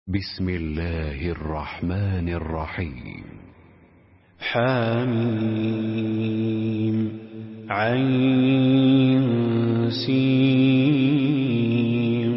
بسم الله الرحمن الرحيم. حميم عين سين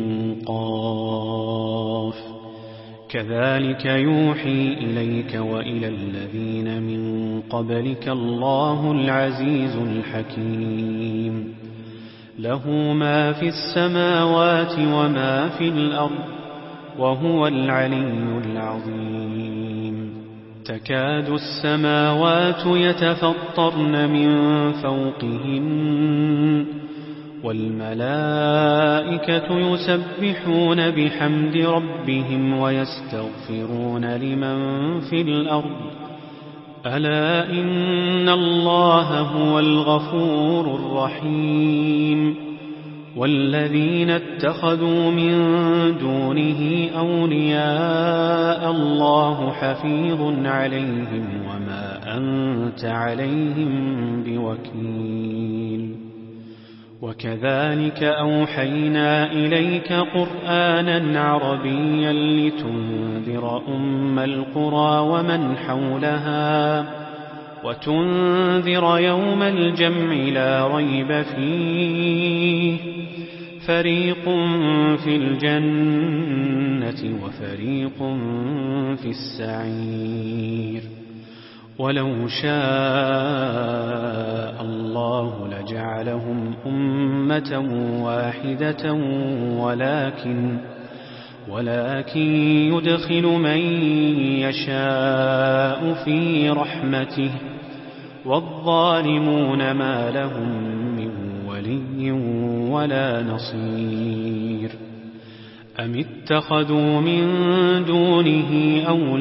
قاف كذلك يوحي إليك وإلى الذين من قبلك الله العزيز الحكيم. له ما في السماوات وما في الأرض وهو العلي العظيم. تكاد السماوات يتفطرن من فوقهن والملائكة يسبحون بحمد ربهم ويستغفرون لمن في الأرض ألا إن الله هو الغفور الرحيم. والذين اتخذوا من دونه أولياء الله حفيظ عليهم وما أنت عليهم بوكيل. وكذلك أوحينا إليك قرآنا عربيا لتنذر أم القرى ومن حولها وتنذر يوم الجمع لا ريب فيه فريق في الجنة وفريق في السعير. ولو شاء الله لجعلهم أمة واحدة ولكن يدخل من يشاء في رحمته والظالمون ما لهم من ولي ولا نصير. أم اتخذوا من دونه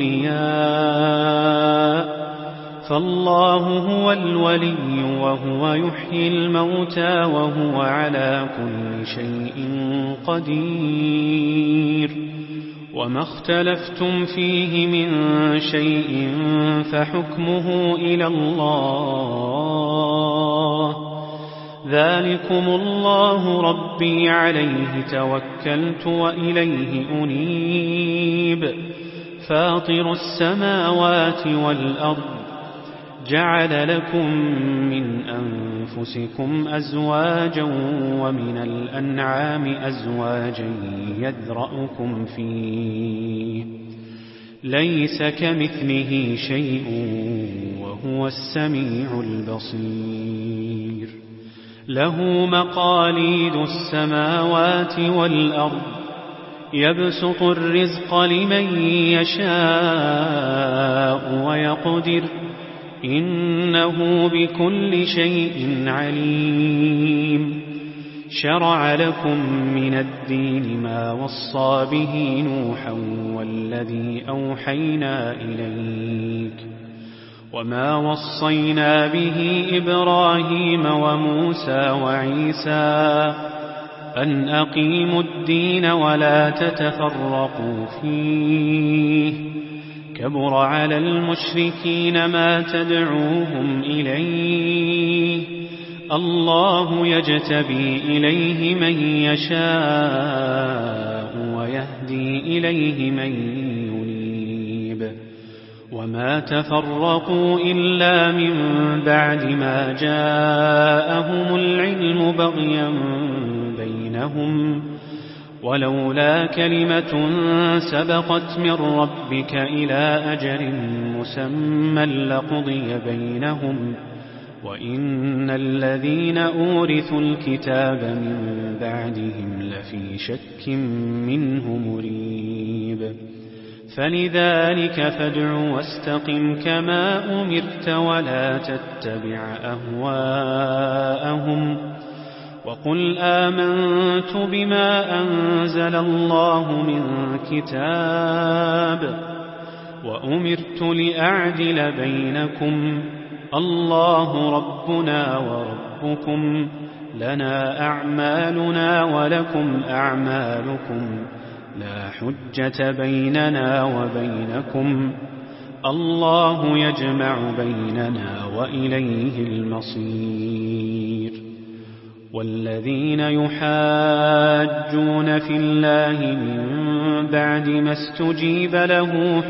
أولياء فالله هو الولي وهو يحيي الموتى وهو على كل شيء قدير. وما اختلفتم فيه من شيء فحكمه إلى الله ذلكم الله ربي عليه توكلت وإليه أنيب. فاطر السماوات والأرض جعل لكم من أنفسكم أزواجا ومن الأنعام أزواجا يذرأكم فيه ليس كمثله شيء وهو السميع البصير. له مقاليد السماوات والأرض يبسط الرزق لمن يشاء ويقدر إنه بكل شيء عليم. شرع لكم من الدين ما وصى به نوحا والذي أوحينا إليك وما وصينا به إبراهيم وموسى وعيسى أن أقيموا الدين ولا تتفرقوا فيه كبر على المشركين ما تدعوهم إليه الله يجتبي إليه من يشاء ويهدي إليه من ينيب. وما تفرقوا إلا من بعد ما جاءهم العلم بغيا بينهم ولولا كلمة سبقت من ربك إلى أجل مسمى لقضي بينهم وإن الذين أورثوا الكتاب من بعدهم لفي شك منه مريب. فلذلك فادع واستقم كما أمرت ولا تتبع أهواءهم وقل آمنت بما أنزل الله من كتاب وأمرت لأعدل بينكم الله ربنا وربكم لنا أعمالنا ولكم أعمالكم لا حجة بيننا وبينكم الله يجمع بيننا وإليه المصير. والذين يحاجون في الله من بعد ما استجيب له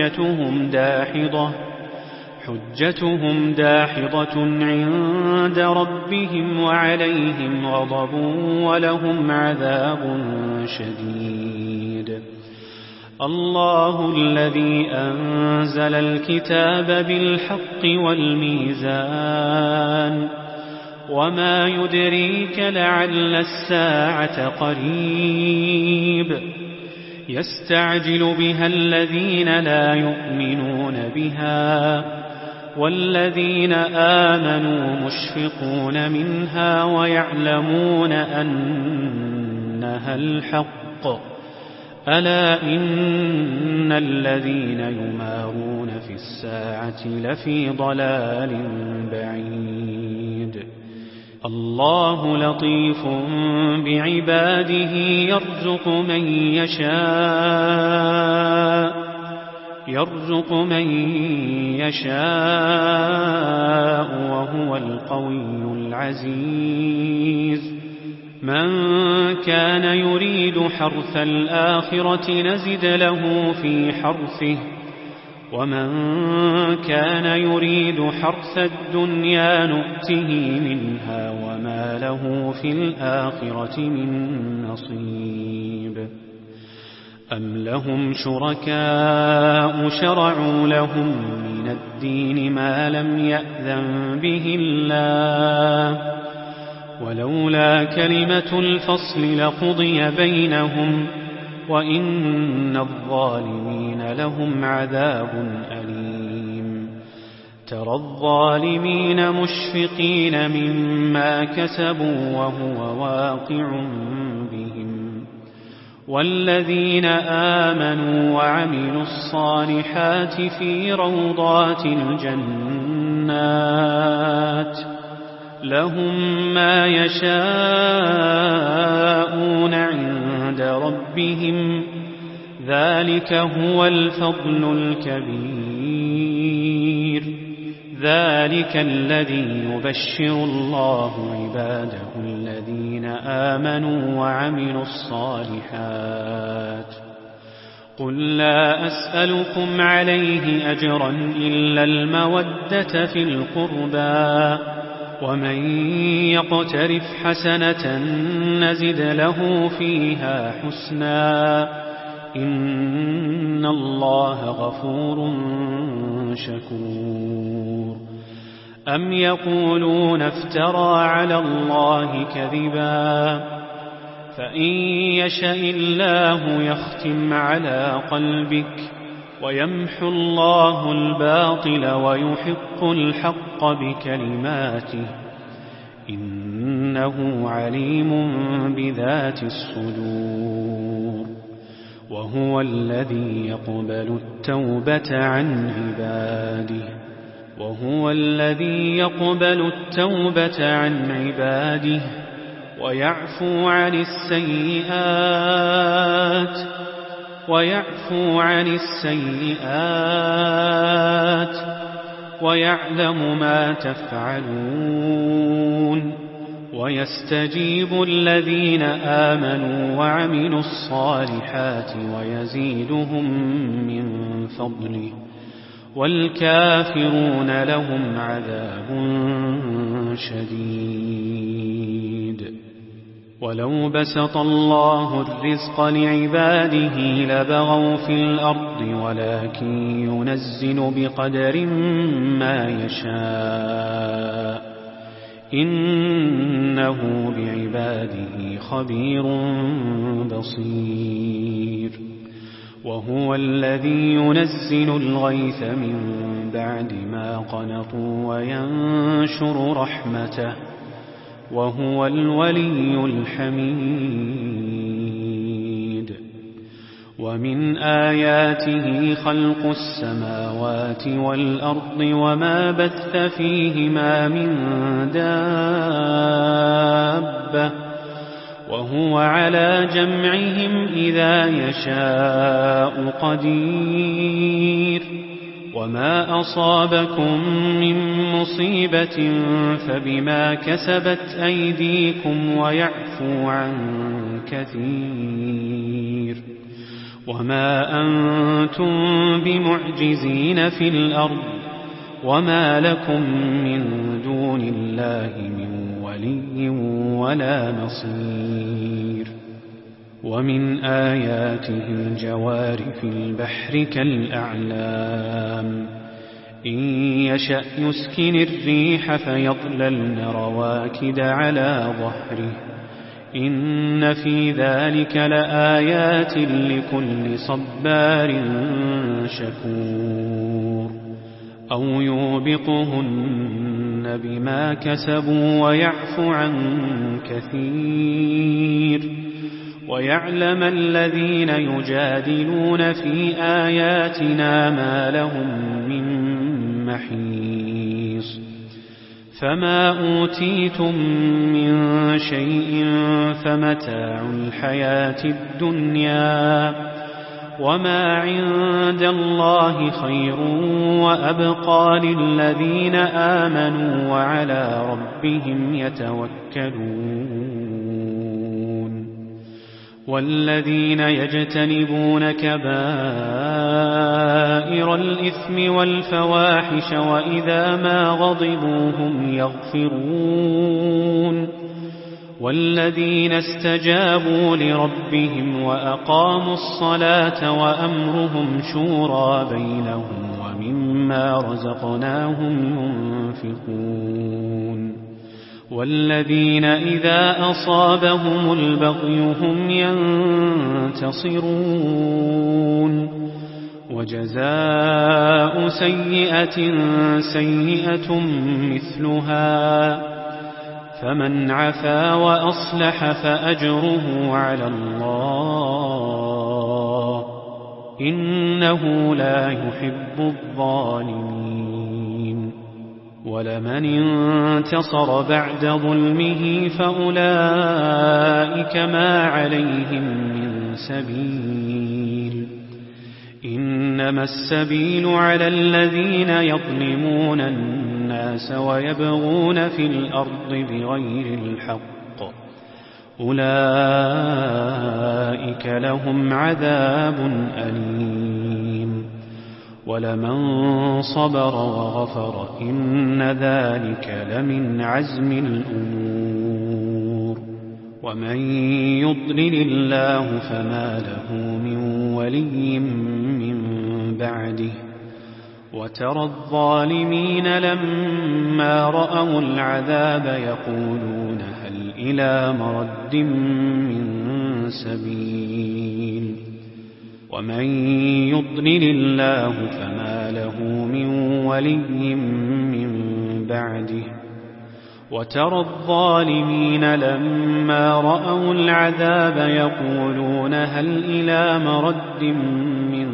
حجتهم داحضة عند ربهم وعليهم غضب ولهم عذاب شديد. الله الذي أنزل الكتاب بالحق والميزان وما يدريك لعل الساعة قريب يستعجل بها الذين لا يؤمنون بها والذين آمنوا مشفقون منها ويعلمون أنها الحق ألا إن الذين يمارون في الساعة لفي ضلال بعيد. الله لطيف بعباده يرزق من يشاء وهو القوي العزيز. من كان يريد حرث الآخرة نزد له في حرثه ومن كان يريد حرث الدنيا نؤته منها وما له في الآخرة من نصيب. أم لهم شركاء شرعوا لهم من الدين ما لم يأذن به الله ولولا كلمة الفصل لقضي بينهم وإن الظالمين لهم عذاب أليم. ترى الظالمين مشفقين مما كسبوا وهو واقع بهم والذين آمنوا وعملوا الصالحات في روضات الجنات لهم ما يشاءون عند ربهم ذلك هو الفضل الكبير. ذلك الذي يبشر الله عباده الذين آمنوا وعملوا الصالحات. قل لا أسألكم عليه أجرا إلا المودة في القربى ومن يقترف حسنة نزد له فيها حسنا إن الله غفور شكور. أم يقولون افترى على الله كذبا فإن يشأ الله يختم على قلبك ويمحو الله الباطل ويحق الحق بكلماته إنه عليم بذات الصدور. وهو الذي يقبل التوبة عن عباده ويعفو عن السيئات ويعلم ما تفعلون ويستجيب الذين آمنوا وعملوا الصالحات ويزيدهم من فضله والكافرون لهم عذاب شديد. ولو بسط الله الرزق لعباده لبغوا في الأرض ولكن ينزل بقدر ما يشاء إنه بعباده خبير بصير. وهو الذي ينزل الغيث من بعد ما قنطوا وينشر رحمته وهو الولي الحميد. ومن آياته خلق السماوات والأرض وما بث فيهما من دابة وهو على جمعهم إذا يشاء قدير. وما أصابكم من مصيبة فبما كسبت أيديكم ويعفو عن كثير. وما أنتم بمعجزين في الأرض وما لكم من دون الله من ولي ولا نصير. ومن آياته الجوار في البحر كالأعلام إن يشأ يسكن الريح فيظللن رواكد على ظهره إن في ذلك لآيات لكل صبار شكور. أو يوبقهن بما كسبوا ويعفو عن كثير ويعلم الذين يجادلون في آياتنا ما لهم من محيص. فما أوتيتم من شيء فمتاع الحياة الدنيا وما عند الله خير وأبقى للذين آمنوا وعلى ربهم يتوكلون. والذين يجتنبون كبائر الإثم والفواحش وإذا ما غضبوا هم يغفرون. والذين استجابوا لربهم وأقاموا الصلاة وأمرهم شورى بينهم ومما رزقناهم ينفقون. والذين إذا أصابهم البغي هم ينتصرون. وجزاء سيئة سيئة مثلها فمن عفا وأصلح فأجره على الله إنه لا يحب الظالمين. ولمن انتصر بعد ظلمه فأولئك ما عليهم من سبيل إنما السبيل على الذين يظلمون الناس ويبغون في الأرض بغير الحق أولئك لهم عذاب أليم. ولمن صبر وغفر إن ذلك لمن عزم الأمور. ومن يضلل الله فما له من ولي من بعده. وترى الظالمين لما رأوا العذاب يقولون هل إلى مرد من سبيل. ومن يضلل الله فما له من ولي من بعده. وترى الظالمين لما رأوا العذاب يقولون هل إلى مرد من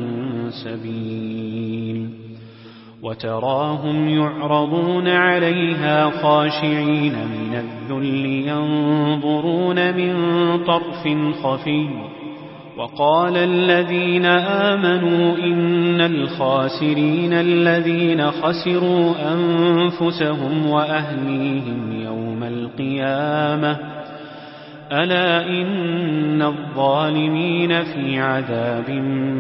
سبيل. وتراهم يعرضون عليها خاشعين من الذل ينظرون من طرف خفي. وقال الذين آمنوا إن الخاسرين الذين خسروا أنفسهم وأهليهم يوم القيامة ألا إن الظالمين في عذاب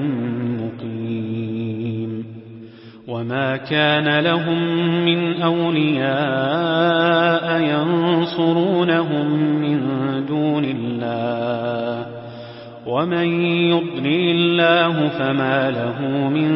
مقيم. وما كان لهم من أولياء ينصرونهم من دون الله ومن يضلل الله فما له من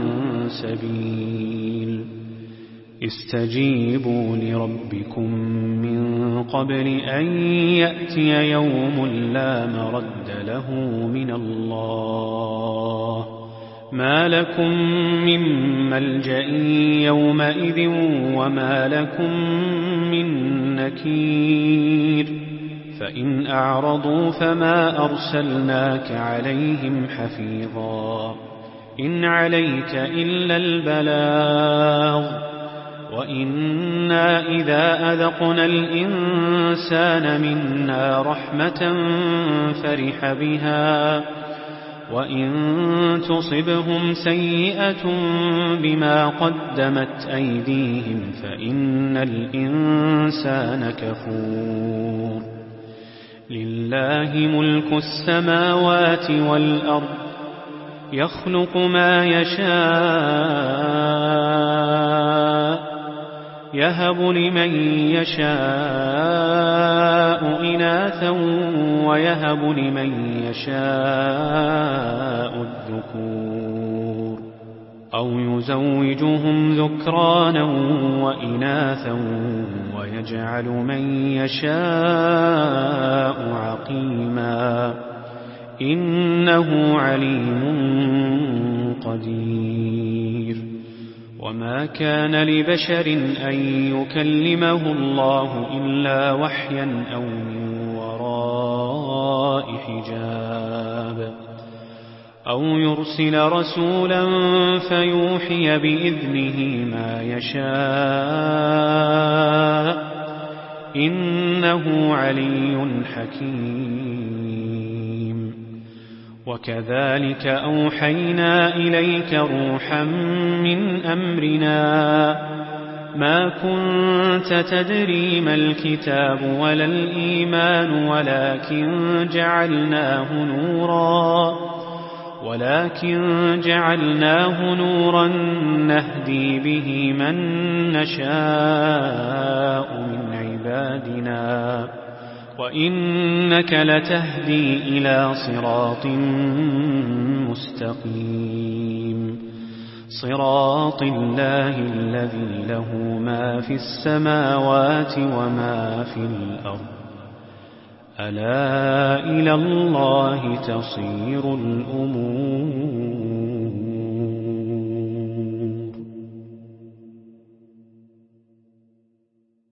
سبيل. استجيبوا لربكم من قبل أن يأتي يوم لا مرد له من الله ما لكم من ملجأ يومئذ وما لكم من نكير. فإن أعرضوا فما أرسلناك عليهم حفيظا إن عليك إلا البلاغ. وإنا إذا أذقنا الإنسان منا رحمة فرح بها وإن تصبهم سيئة بما قدمت أيديهم فإن الإنسان كفور. لله ملك السماوات والأرض يخلق ما يشاء يهب لمن يشاء إناثا ويهب لمن يشاء الذكور أو يزوجهم ذكرانا وإناثا ويجعل من يشاء عقيما إنه عليم قدير. وما كان لبشر أن يكلمه الله إلا وحيا أو من وراء حجاب أو يرسل رسولا فيوحي بإذنه ما يشاء إنه علي حكيم. وكذلك أوحينا إليك روحا من أمرنا ما كنت تدري ما الكتاب ولا الإيمان ولكن جعلناه نورا نهدي به من نشاء من عبادنا وإنك لتهدي إلى صراط مستقيم صراط الله الذي له ما في السماوات وما في الأرض ألا إلى الله تصير الأمور.